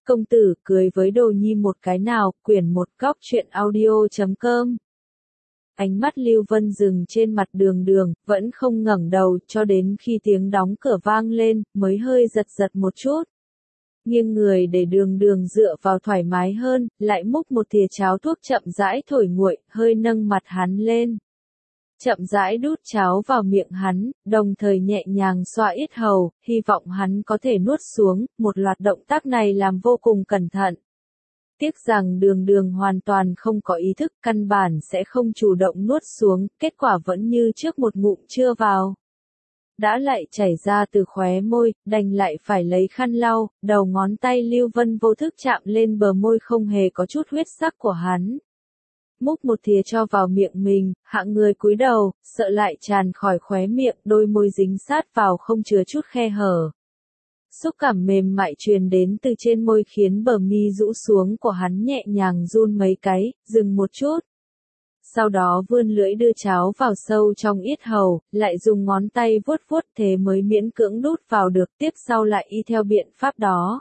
Công tử cười với đồ nhi một cái nào, quyển 1 góc truyện audio.com. Ánh mắt Lưu Vân dừng trên mặt Đường Đường, vẫn không ngẩng đầu cho đến khi tiếng đóng cửa vang lên, mới hơi giật giật một chút. Nghiêng người để Đường Đường dựa vào thoải mái hơn, lại múc một thìa cháo thuốc chậm rãi thổi nguội, hơi nâng mặt hắn lên. Chậm rãi đút cháo vào miệng hắn, đồng thời nhẹ nhàng xoa yết hầu, hy vọng hắn có thể nuốt xuống, một loạt động tác này làm vô cùng cẩn thận. Tiếc rằng Đường Đường hoàn toàn không có ý thức, căn bản sẽ không chủ động nuốt xuống, kết quả vẫn như trước một ngụm chưa vào. Đã lại chảy ra từ khóe môi, đành lại phải lấy khăn lau, đầu ngón tay Lưu Vân vô thức chạm lên bờ môi không hề có chút huyết sắc của hắn. Múc một thìa cho vào miệng mình, hạng người cúi đầu, sợ lại tràn khỏi khóe miệng, đôi môi dính sát vào không chứa chút khe hở. Xúc cảm mềm mại truyền đến từ trên môi khiến bờ mi rũ xuống của hắn nhẹ nhàng run mấy cái, dừng một chút. Sau đó vươn lưỡi đưa cháo vào sâu trong yết hầu, lại dùng ngón tay vuốt vuốt thế mới miễn cưỡng đút vào được, tiếp sau lại y theo biện pháp đó.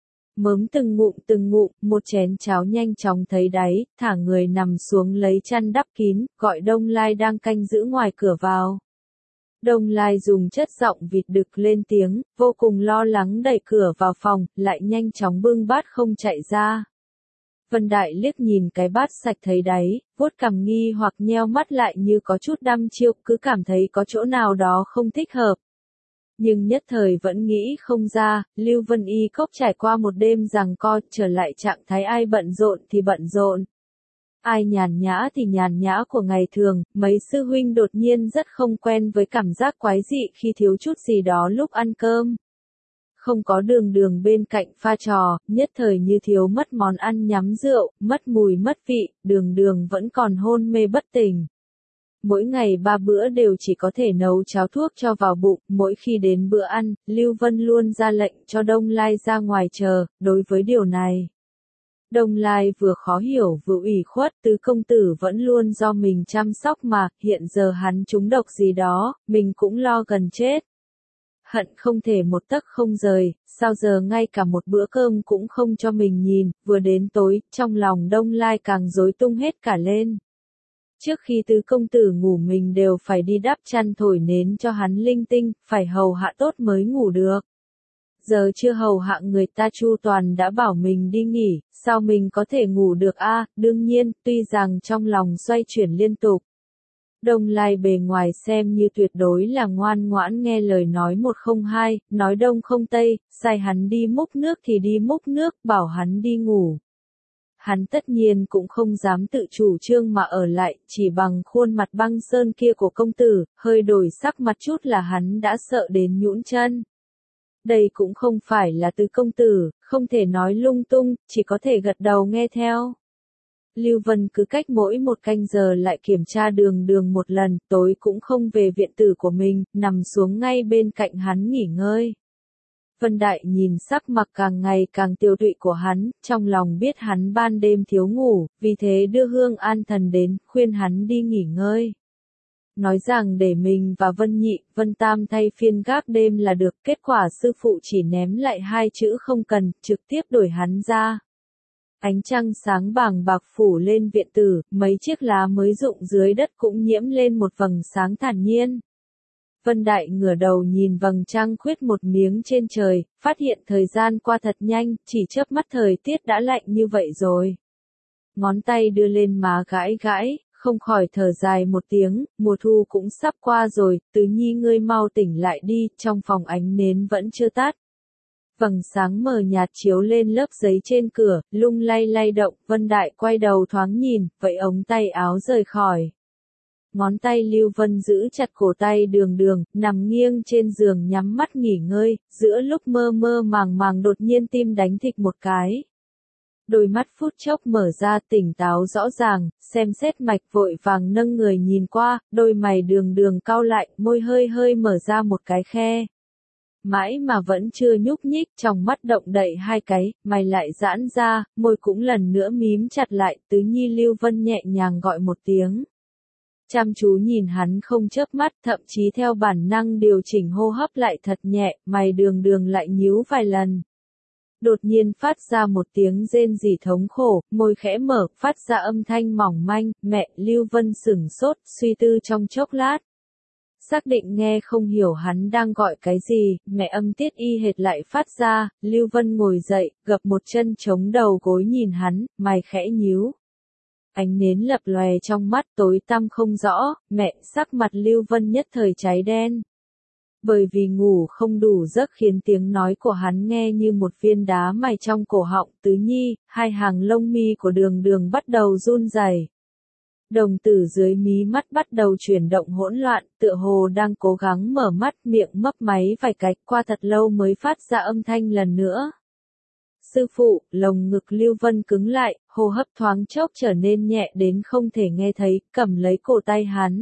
Mớm từng ngụm, một chén cháo nhanh chóng thấy đáy, thả người nằm xuống lấy chăn đắp kín, gọi Đông Lai đang canh giữ ngoài cửa vào. Đông Lai dùng chất giọng vịt đực lên tiếng, vô cùng lo lắng đẩy cửa vào phòng, lại nhanh chóng bưng bát không chạy ra. Vân Đại liếc nhìn cái bát sạch thấy đáy, vuốt cằm nghi hoặc nheo mắt lại như có chút đăm chiêu, cứ cảm thấy có chỗ nào đó không thích hợp. Nhưng nhất thời vẫn nghĩ không ra, Lưu Vân Y Cốc trải qua một đêm giằng co, trở lại trạng thái ai bận rộn thì bận rộn. Ai nhàn nhã thì nhàn nhã của ngày thường, mấy sư huynh đột nhiên rất không quen với cảm giác quái dị khi thiếu chút gì đó lúc ăn cơm. Không có Đường Đường bên cạnh pha trò, nhất thời như thiếu mất món ăn nhắm rượu, mất mùi mất vị, Đường Đường vẫn còn hôn mê bất tỉnh. Mỗi ngày 3 bữa đều chỉ có thể nấu cháo thuốc cho vào bụng, mỗi khi đến bữa ăn, Lưu Vân luôn ra lệnh cho Đông Lai ra ngoài chờ, đối với điều này. Đông Lai vừa khó hiểu vừa ủy khuất, Tứ công tử vẫn luôn do mình chăm sóc mà, hiện giờ hắn trúng độc gì đó, mình cũng lo gần chết. Hận không thể một tấc không rời, sao giờ ngay cả một bữa cơm cũng không cho mình nhìn, vừa đến tối, trong lòng Đông Lai càng rối tung hết cả lên. Trước khi Tứ công tử ngủ mình đều phải đi đắp chăn thổi nến cho hắn linh tinh, phải hầu hạ tốt mới ngủ được. Giờ chưa hầu hạ người ta chu toàn đã bảo mình đi nghỉ, sao mình có thể ngủ được a? Đương nhiên, tuy rằng trong lòng xoay chuyển liên tục. Đông Lai bề ngoài xem như tuyệt đối là ngoan ngoãn nghe lời nói 102, nói đông không tây, sai hắn đi múc nước thì đi múc nước, bảo hắn đi ngủ. Hắn tất nhiên cũng không dám tự chủ trương mà ở lại, chỉ bằng khuôn mặt băng sơn kia của công tử, hơi đổi sắc mặt chút là hắn đã sợ đến nhũn chân. Đây cũng không phải là Tứ công tử, không thể nói lung tung, chỉ có thể gật đầu nghe theo. Lưu Vân cứ cách mỗi một canh giờ lại kiểm tra Đường Đường một lần, tối cũng không về viện tử của mình, nằm xuống ngay bên cạnh hắn nghỉ ngơi. Vân Đại nhìn sắc mặt càng ngày càng tiêu tụy của hắn, trong lòng biết hắn ban đêm thiếu ngủ, vì thế đưa Hương An Thần đến, khuyên hắn đi nghỉ ngơi. Nói rằng để mình và Vân Nhị, Vân Tam thay phiên gác đêm là được, kết quả sư phụ chỉ ném lại 2 chữ không cần, trực tiếp đuổi hắn ra. Ánh trăng sáng bàng bạc phủ lên viện tử, mấy chiếc lá mới rụng dưới đất cũng nhiễm lên một vầng sáng thản nhiên. Vân Đại ngửa đầu nhìn vầng trăng khuyết một miếng trên trời, phát hiện thời gian qua thật nhanh, chỉ chớp mắt thời tiết đã lạnh như vậy rồi. Ngón tay đưa lên má gãi gãi, không khỏi thở dài một tiếng, mùa thu cũng sắp qua rồi, Tứ Nhi ngươi mau tỉnh lại đi, trong phòng ánh nến vẫn chưa tắt. Vầng sáng mờ nhạt chiếu lên lớp giấy trên cửa, lung lay lay động, Vân Đại quay đầu thoáng nhìn, vậy ống tay áo rời khỏi. Ngón tay Lưu Vân giữ chặt cổ tay Đường Đường, nằm nghiêng trên giường nhắm mắt nghỉ ngơi, giữa lúc mơ mơ màng màng đột nhiên tim đánh thịch một cái. Đôi mắt phút chốc mở ra tỉnh táo rõ ràng, xem xét mạch vội vàng nâng người nhìn qua, đôi mày Đường Đường cau lại, môi hơi hơi mở ra một cái khe. Mãi mà vẫn chưa nhúc nhích, trong mắt động đậy 2 cái, mày lại giãn ra, môi cũng lần nữa mím chặt lại, Tứ Nhi. Lưu Vân nhẹ nhàng gọi một tiếng. Chăm chú nhìn hắn không chớp mắt, thậm chí theo bản năng điều chỉnh hô hấp lại thật nhẹ, mày Đường Đường lại nhíu vài lần. Đột nhiên phát ra một tiếng rên rỉ thống khổ, môi khẽ mở, phát ra âm thanh mỏng manh, mẹ, Lưu Vân sửng sốt, suy tư trong chốc lát. Xác định nghe không hiểu hắn đang gọi cái gì, mẹ âm tiết y hệt lại phát ra, Lưu Vân ngồi dậy, gập một chân chống đầu gối nhìn hắn, mày khẽ nhíu. Ánh nến lập lòe trong mắt tối tăm không rõ, mẹ, sắc mặt Lưu Vân nhất thời cháy đen. Bởi vì ngủ không đủ giấc khiến tiếng nói của hắn nghe như một viên đá mài trong cổ họng, Tứ Nhi, hai hàng lông mi của Đường Đường bắt đầu run rẩy. Đồng tử dưới mí mắt bắt đầu chuyển động hỗn loạn, tựa hồ đang cố gắng mở mắt, miệng mấp máy vài cái, qua thật lâu mới phát ra âm thanh lần nữa. Sư phụ, lồng ngực Lưu Vân cứng lại, hô hấp thoáng chốc trở nên nhẹ đến không thể nghe thấy, cầm lấy cổ tay hắn.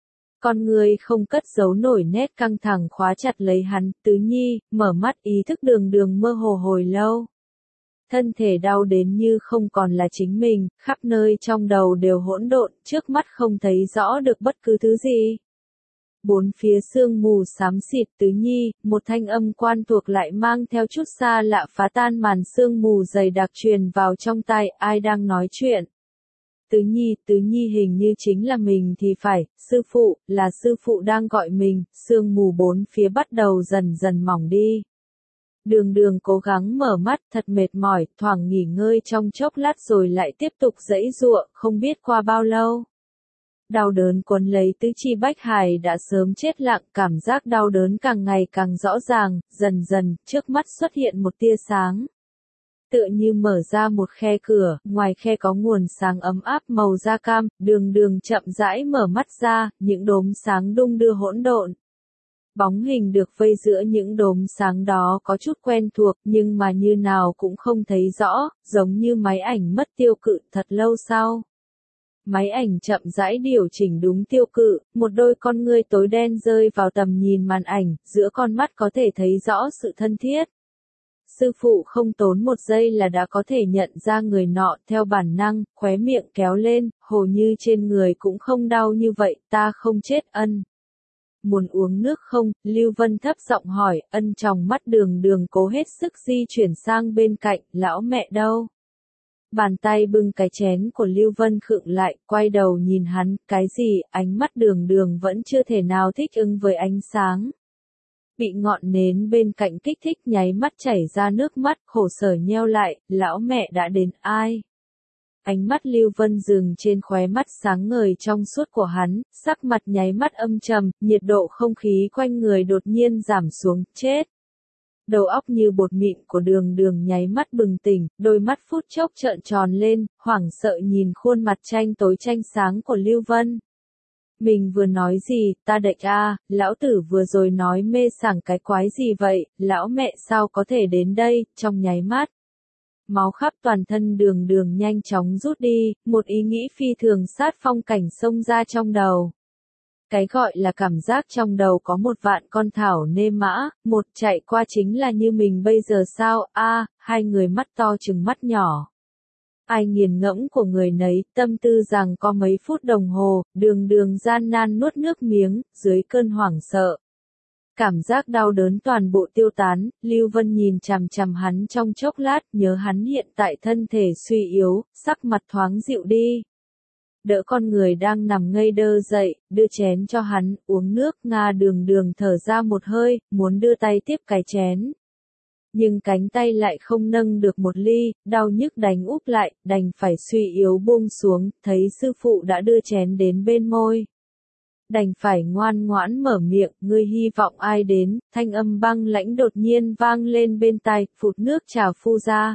Con người không cất giấu nổi nét căng thẳng khóa chặt lấy hắn, Tứ Nhi, mở mắt ý thức Đường Đường mơ hồ hồi lâu. Thân thể đau đến như không còn là chính mình, khắp nơi trong đầu đều hỗn độn, trước mắt không thấy rõ được bất cứ thứ gì. Bốn phía sương mù xám xịt, Tứ Nhi, một thanh âm quan thuộc lại mang theo chút xa lạ phá tan màn sương mù dày đặc truyền vào trong tai, ai đang nói chuyện. Tứ Nhi hình như chính là mình thì phải, sư phụ, là sư phụ đang gọi mình, sương mù bốn phía bắt đầu dần dần mỏng đi. Đường Đường cố gắng mở mắt, thật mệt mỏi, thoảng nghỉ ngơi trong chốc lát rồi lại tiếp tục giãy giụa, không biết qua bao lâu. Đau đớn quấn lấy tứ chi bách hải đã sớm chết lặng, cảm giác đau đớn càng ngày càng rõ ràng, dần dần, trước mắt xuất hiện một tia sáng. Tựa như mở ra một khe cửa, ngoài khe có nguồn sáng ấm áp màu da cam, Đường Đường chậm rãi mở mắt ra, những đốm sáng đung đưa hỗn độn. Bóng hình được vây giữa những đốm sáng đó có chút quen thuộc nhưng mà như nào cũng không thấy rõ, giống như máy ảnh mất tiêu cự thật lâu sau. Máy ảnh chậm rãi điều chỉnh đúng tiêu cự, một đôi con ngươi tối đen rơi vào tầm nhìn màn ảnh, giữa con mắt có thể thấy rõ sự thân thiết. Sư phụ không tốn một giây là đã có thể nhận ra người nọ theo bản năng, khóe miệng kéo lên, hồ như trên người cũng không đau như vậy, ta không chết ân. Muốn uống nước không? Lưu Vân thấp giọng hỏi, ân trong mắt Đường Đường cố hết sức di chuyển sang bên cạnh, lão mẹ đâu? Bàn tay bưng cái chén của Lưu Vân khựng lại, quay đầu nhìn hắn, cái gì, ánh mắt Đường Đường vẫn chưa thể nào thích ứng với ánh sáng. Bị ngọn nến bên cạnh kích thích nháy mắt chảy ra nước mắt, khổ sở nheo lại, lão mẹ đã đến ai? Ánh mắt Lưu Vân dừng trên khóe mắt sáng ngời trong suốt của hắn, sắc mặt nháy mắt âm trầm, nhiệt độ không khí quanh người đột nhiên giảm xuống, chết. Đầu óc như bột mịn của Đường Đường nháy mắt bừng tỉnh, đôi mắt phút chốc trợn tròn lên, hoảng sợ nhìn khuôn mặt tranh tối tranh sáng của Lưu Vân. Mình vừa nói gì, ta đệch a, lão tử vừa rồi nói mê sảng cái quái gì vậy, lão mẹ sao có thể đến đây, trong nháy mắt. Máu khắp toàn thân Đường Đường nhanh chóng rút đi, một ý nghĩ phi thường sát phong cảnh xông ra trong đầu. Cái gọi là cảm giác trong đầu có một vạn con thảo nê mã, một chạy qua chính là như mình bây giờ sao, hai người mắt to trừng mắt nhỏ. Ai nghiền ngẫm của người nấy, tâm tư rằng có mấy phút đồng hồ, Đường Đường gian nan nuốt nước miếng, dưới cơn hoảng sợ. Cảm giác đau đớn toàn bộ tiêu tán, Lưu Vân nhìn chằm chằm hắn trong chốc lát, nhớ hắn hiện tại thân thể suy yếu, sắc mặt thoáng dịu đi. Đỡ con người đang nằm ngây đơ dậy, đưa chén cho hắn, uống nước, Đường Đường thở ra một hơi, muốn đưa tay tiếp cái chén. Nhưng cánh tay lại không nâng được một ly, đau nhức đánh úp lại, đành phải suy yếu buông xuống, thấy sư phụ đã đưa chén đến bên môi. Đành phải ngoan ngoãn mở miệng, ngươi hy vọng ai đến, thanh âm băng lãnh đột nhiên vang lên bên tai, phụt nước trà phu ra.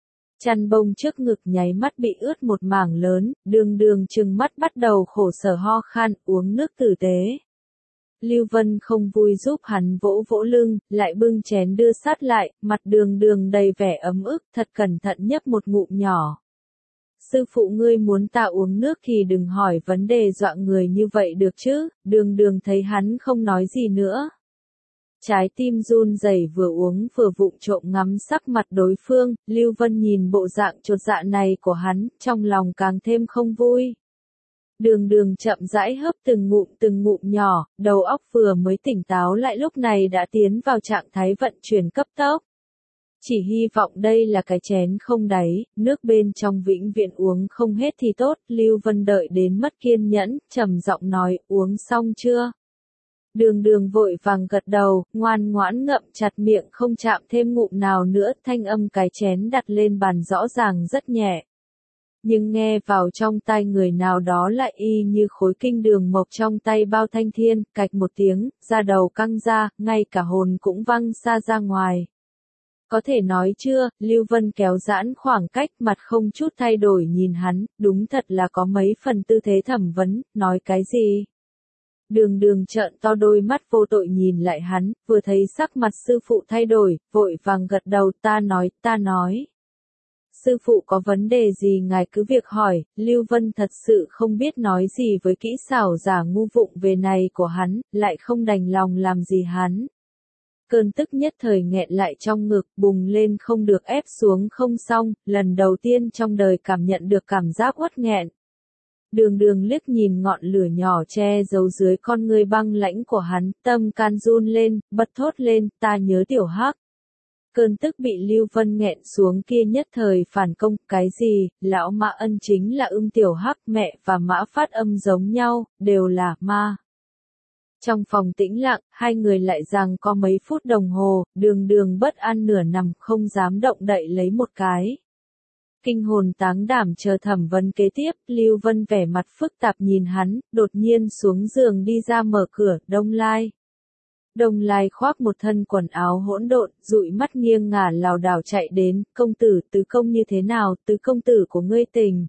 Chăn bông trước ngực nháy mắt bị ướt một mảng lớn, Đường Đường trừng mắt bắt đầu khổ sở ho khan, uống nước tử tế. Lưu Vân không vui giúp hắn vỗ vỗ lưng, lại bưng chén đưa sát lại, mặt Đường Đường đầy vẻ ấm ức, thật cẩn thận nhấp một ngụm nhỏ. Sư phụ ngươi muốn ta uống nước thì đừng hỏi vấn đề dọa người như vậy được chứ, Đường Đường thấy hắn không nói gì nữa. Trái tim run rẩy vừa uống vừa vụng trộm ngắm sắc mặt đối phương, Lưu Vân nhìn bộ dạng chột dạ này của hắn, trong lòng càng thêm không vui. Đường Đường chậm rãi hớp từng ngụm nhỏ, đầu óc vừa mới tỉnh táo lại lúc này đã tiến vào trạng thái vận chuyển cấp tốc. Chỉ hy vọng đây là cái chén không đáy, nước bên trong vĩnh viễn uống không hết thì tốt. Lưu Vân đợi đến mất kiên nhẫn, trầm giọng nói, uống xong chưa? Đường Đường vội vàng gật đầu, ngoan ngoãn ngậm chặt miệng không chạm thêm ngụm nào nữa. Thanh âm cái chén đặt lên bàn rõ ràng rất nhẹ. Nhưng nghe vào trong tai người nào đó lại y như khối kinh đường mộc trong tay Bao Thanh Thiên, cạch một tiếng, da đầu căng ra, ngay cả hồn cũng văng xa ra ngoài. Có thể nói chưa, Lưu Vân kéo giãn khoảng cách, mặt không chút thay đổi nhìn hắn, đúng thật là có mấy phần tư thế thẩm vấn, nói cái gì? Đường Đường trợn to đôi mắt vô tội nhìn lại hắn, vừa thấy sắc mặt sư phụ thay đổi, vội vàng gật đầu, ta nói. Sư phụ có vấn đề gì ngài cứ việc hỏi. Lưu Vân thật sự không biết nói gì với kỹ xảo giả ngu vụng về này của hắn, lại không đành lòng làm gì hắn. Cơn tức nhất thời nghẹn lại trong ngực, bùng lên không được ép xuống không xong, lần đầu tiên trong đời cảm nhận được cảm giác uất nghẹn. Đường Đường liếc nhìn ngọn lửa nhỏ che giấu dưới con ngươi băng lãnh của hắn, tâm can run lên, bật thốt lên, ta nhớ Tiểu Hắc. Cơn tức bị Lưu Vân nghẹn xuống kia nhất thời phản công, cái gì, lão Mã Ân chính là Tiểu Hắc, mẹ và Mã Phát Âm giống nhau, đều là ma. Trong phòng tĩnh lặng, hai người lại giằng co mấy phút đồng hồ, Đường Đường bất an nửa nằm không dám động đậy lấy một cái. Kinh hồn táng đảm chờ thẩm vấn kế tiếp, Lưu Vân vẻ mặt phức tạp nhìn hắn, đột nhiên xuống giường đi ra mở cửa, Đông Lai. Đông Lai khoác một thân quần áo hỗn độn, dụi mắt nghiêng ngả lảo đảo chạy đến, công tử, tứ công như thế nào, tứ công tử của ngươi tình.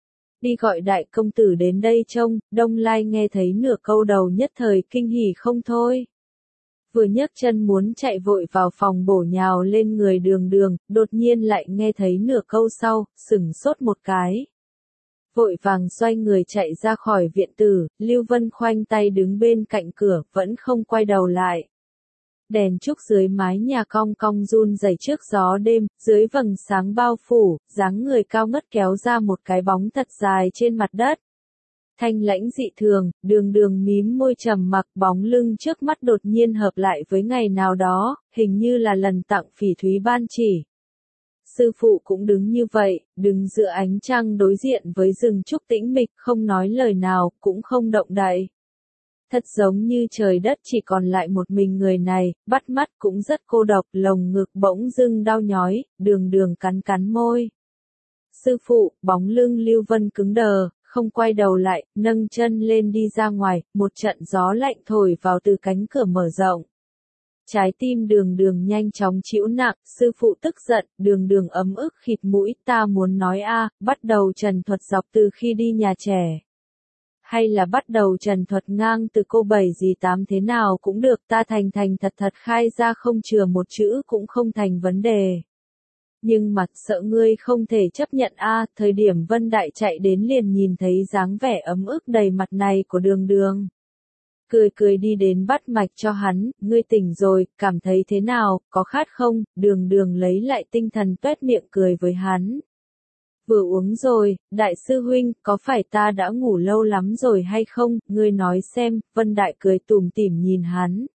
Đi gọi đại công tử đến đây trông. Đông Lai nghe thấy nửa câu đầu nhất thời kinh hỉ không thôi. Vừa nhấc chân muốn chạy vội vào phòng bổ nhào lên người Đường Đường, đột nhiên lại nghe thấy nửa câu sau, sửng sốt một cái. Vội vàng xoay người chạy ra khỏi viện tử, Lưu Vân khoanh tay đứng bên cạnh cửa, vẫn không quay đầu lại. Đèn trúc dưới mái nhà cong cong run rẩy trước gió đêm, dưới vầng sáng bao phủ, dáng người cao ngất kéo ra một cái bóng thật dài trên mặt đất. Thanh lãnh dị thường, Đường Đường mím môi trầm mặc, bóng lưng trước mắt đột nhiên hợp lại với ngày nào đó, hình như là lần tặng Phỉ Thúy ban chỉ. Sư phụ cũng đứng như vậy, đứng giữa ánh trăng đối diện với rừng trúc tĩnh mịch, không nói lời nào, cũng không động đậy. Thật giống như trời đất chỉ còn lại một mình người này, bắt mắt cũng rất cô độc, lồng ngực bỗng dưng đau nhói, Đường Đường cắn cắn môi. Sư phụ, bóng lưng Lưu Vân cứng đờ, không quay đầu lại, nâng chân lên đi ra ngoài, một trận gió lạnh thổi vào từ cánh cửa mở rộng. Trái tim Đường Đường nhanh chóng chịu nặng, sư phụ tức giận, Đường Đường ấm ức khịt mũi, ta muốn nói bắt đầu trần thuật dọc từ khi đi nhà trẻ. Hay là bắt đầu trần thuật ngang từ cô 7 dì 8 thế nào cũng được, ta thành thật thật khai ra không chừa một chữ cũng không thành vấn đề. Nhưng mà sợ ngươi không thể chấp nhận thời điểm Vân Đại chạy đến liền nhìn thấy dáng vẻ ấm ức đầy mặt này của Đường Đường. Cười đi đến bắt mạch cho hắn, ngươi tỉnh rồi, cảm thấy thế nào, có khát không? Đường Đường lấy lại tinh thần tuét miệng cười với hắn. Vừa uống rồi, đại sư huynh, có phải ta đã ngủ lâu lắm rồi hay không, ngươi nói xem. Vân Đại cười tủm tỉm nhìn hắn.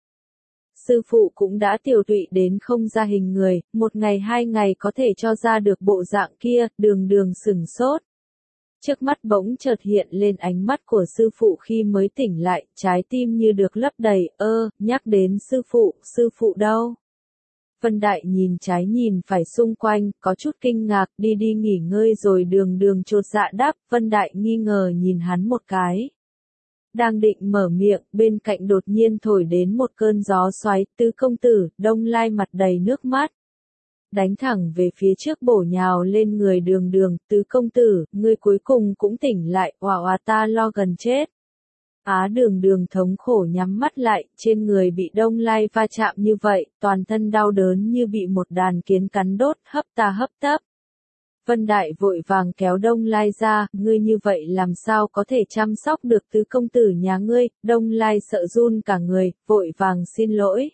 Sư phụ cũng đã tiểu tụy đến không ra hình người, một ngày 2 ngày có thể cho ra được bộ dạng kia. Đường Đường sửng sốt. Trước mắt bỗng chợt hiện lên ánh mắt của sư phụ khi mới tỉnh lại, trái tim như được lấp đầy, nhắc đến sư phụ đâu? Vân Đại nhìn trái nhìn phải xung quanh, có chút kinh ngạc, đi nghỉ ngơi rồi. Đường Đường chột dạ đáp, Vân Đại nghi ngờ nhìn hắn một cái. Đang định mở miệng, bên cạnh đột nhiên thổi đến một cơn gió xoáy, tứ công tử, Đông Lai mặt đầy nước mắt. Đánh thẳng về phía trước bổ nhào lên người Đường Đường, tứ công tử, ngươi cuối cùng cũng tỉnh lại, oà ta lo gần chết. Đường Đường thống khổ nhắm mắt lại, trên người bị Đông Lai va chạm như vậy, toàn thân đau đớn như bị một đàn kiến cắn đốt, hấp tấp. Vân Đại vội vàng kéo Đông Lai ra, ngươi như vậy làm sao có thể chăm sóc được tứ công tử nhà ngươi? Đông Lai sợ run cả người, vội vàng xin lỗi.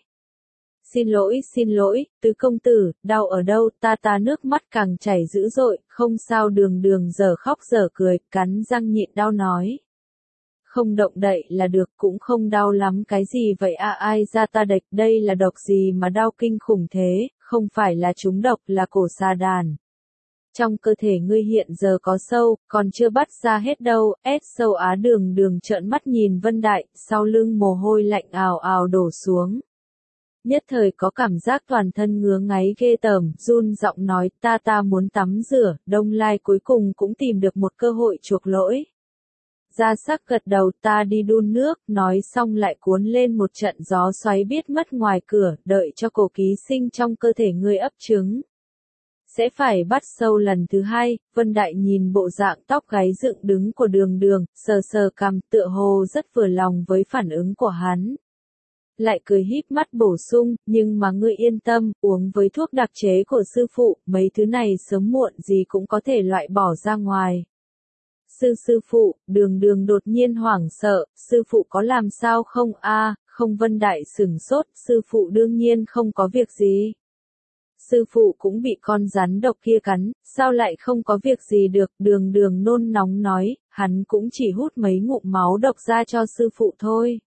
Xin lỗi, tứ công tử, đau ở đâu? Ta nước mắt càng chảy dữ dội, không sao. Đường Đường giờ khóc giờ cười, cắn răng nhịn đau nói. Không động đậy là được, cũng không đau lắm, cái gì vậy ai ra ta đệch, đây là độc gì mà đau kinh khủng thế, không phải là trúng độc là cổ sa đàn. Trong cơ thể ngươi hiện giờ có sâu, còn chưa bắt ra hết đâu, sâu á đường đường trợn mắt nhìn Vân Đại, sau lưng mồ hôi lạnh ào ào đổ xuống. Nhất thời có cảm giác toàn thân ngứa ngáy ghê tởm, run giọng nói ta muốn tắm rửa, Đông Lai cuối cùng cũng tìm được một cơ hội chuộc lỗi. Gia Sắc gật đầu ta đi đun nước, nói xong lại cuốn lên một trận gió xoáy biết mất ngoài cửa, đợi cho cổ ký sinh trong cơ thể ngươi ấp trứng. Sẽ phải bắt sâu lần thứ hai, Vân Đại nhìn bộ dạng tóc gáy dựng đứng của đường đường, sờ sờ cằm tựa hồ rất vừa lòng với phản ứng của hắn. Lại cười híp mắt bổ sung, nhưng mà ngươi yên tâm, uống với thuốc đặc chế của sư phụ, mấy thứ này sớm muộn gì cũng có thể loại bỏ ra ngoài. Sư phụ, đường đường đột nhiên hoảng sợ, sư phụ có làm sao không a? Không Vân Đại sửng sốt, sư phụ đương nhiên không có việc gì. Sư phụ cũng bị con rắn độc kia cắn, sao lại không có việc gì được, đường đường nôn nóng nói, hắn cũng chỉ hút mấy ngụm máu độc ra cho sư phụ thôi.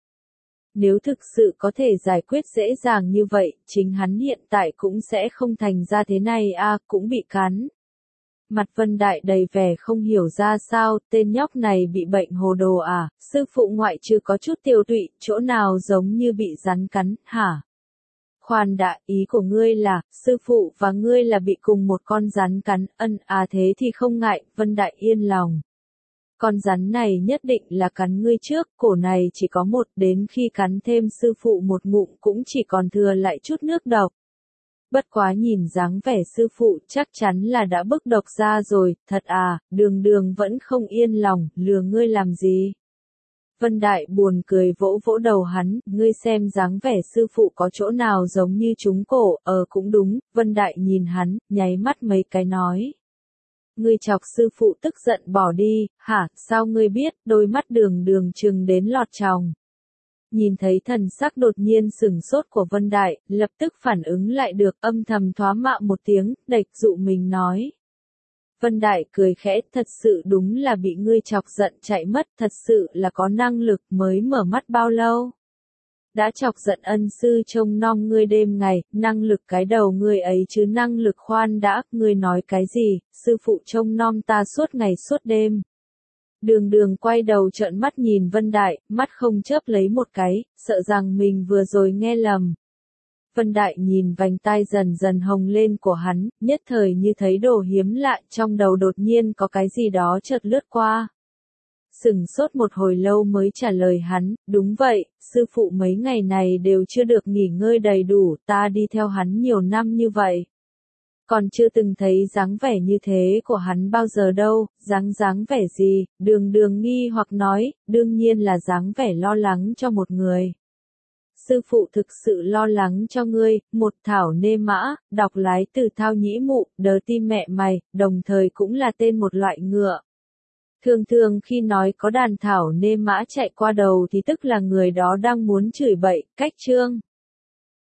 Nếu thực sự có thể giải quyết dễ dàng như vậy, chính hắn hiện tại cũng sẽ không thành ra thế này cũng bị cắn. Mặt Vân Đại đầy vẻ không hiểu ra sao, tên nhóc này bị bệnh hồ đồ à, sư phụ ngoại trừ có chút tiêu tụy, chỗ nào giống như bị rắn cắn, hả? Khoan đã, ý của ngươi là, sư phụ và ngươi là bị cùng một con rắn cắn, thế thì không ngại, Vân Đại yên lòng. Con rắn này nhất định là cắn ngươi trước, cổ này chỉ có một, đến khi cắn thêm sư phụ một ngụm cũng chỉ còn thừa lại chút nước độc. Bất quá nhìn dáng vẻ sư phụ chắc chắn là đã bức độc ra rồi, thật đường đường vẫn không yên lòng, lừa ngươi làm gì. Vân Đại buồn cười vỗ vỗ đầu hắn, ngươi xem dáng vẻ sư phụ có chỗ nào giống như trúng cổ, cũng đúng, Vân Đại nhìn hắn, nháy mắt mấy cái nói. Ngươi chọc sư phụ tức giận bỏ đi, hả, sao ngươi biết, đôi mắt đường đường trừng đến lọt tròng. Nhìn thấy thần sắc đột nhiên sửng sốt của Vân Đại, lập tức phản ứng lại được, âm thầm thoá mạ một tiếng, đạch dụ mình nói. Vân Đại cười khẽ, thật sự đúng là bị ngươi chọc giận chạy mất, thật sự là có năng lực mới mở mắt bao lâu. Đã chọc giận ân sư trông nom ngươi đêm ngày, năng lực cái đầu ngươi ấy chứ năng lực khoan đã, ngươi nói cái gì, sư phụ trông nom ta suốt ngày suốt đêm. Đường đường quay đầu trợn mắt nhìn Vân Đại, mắt không chớp lấy một cái, sợ rằng mình vừa rồi nghe lầm. Vân Đại nhìn vành tai dần dần hồng lên của hắn, nhất thời như thấy đồ hiếm lạ, trong đầu đột nhiên có cái gì đó chợt lướt qua. Sửng sốt một hồi lâu mới trả lời hắn, đúng vậy, sư phụ mấy ngày này đều chưa được nghỉ ngơi đầy đủ, ta đi theo hắn nhiều năm như vậy. Còn chưa từng thấy dáng vẻ như thế của hắn bao giờ đâu, dáng vẻ gì, đường đường nghi hoặc nói, đương nhiên là dáng vẻ lo lắng cho một người. Sư phụ thực sự lo lắng cho ngươi, một thảo nê mã, đọc lái từ thao nhĩ mụ, đờ tim mẹ mày, đồng thời cũng là tên một loại ngựa. Thường thường khi nói có đàn thảo nê mã chạy qua đầu thì tức là người đó đang muốn chửi bậy, cách chương.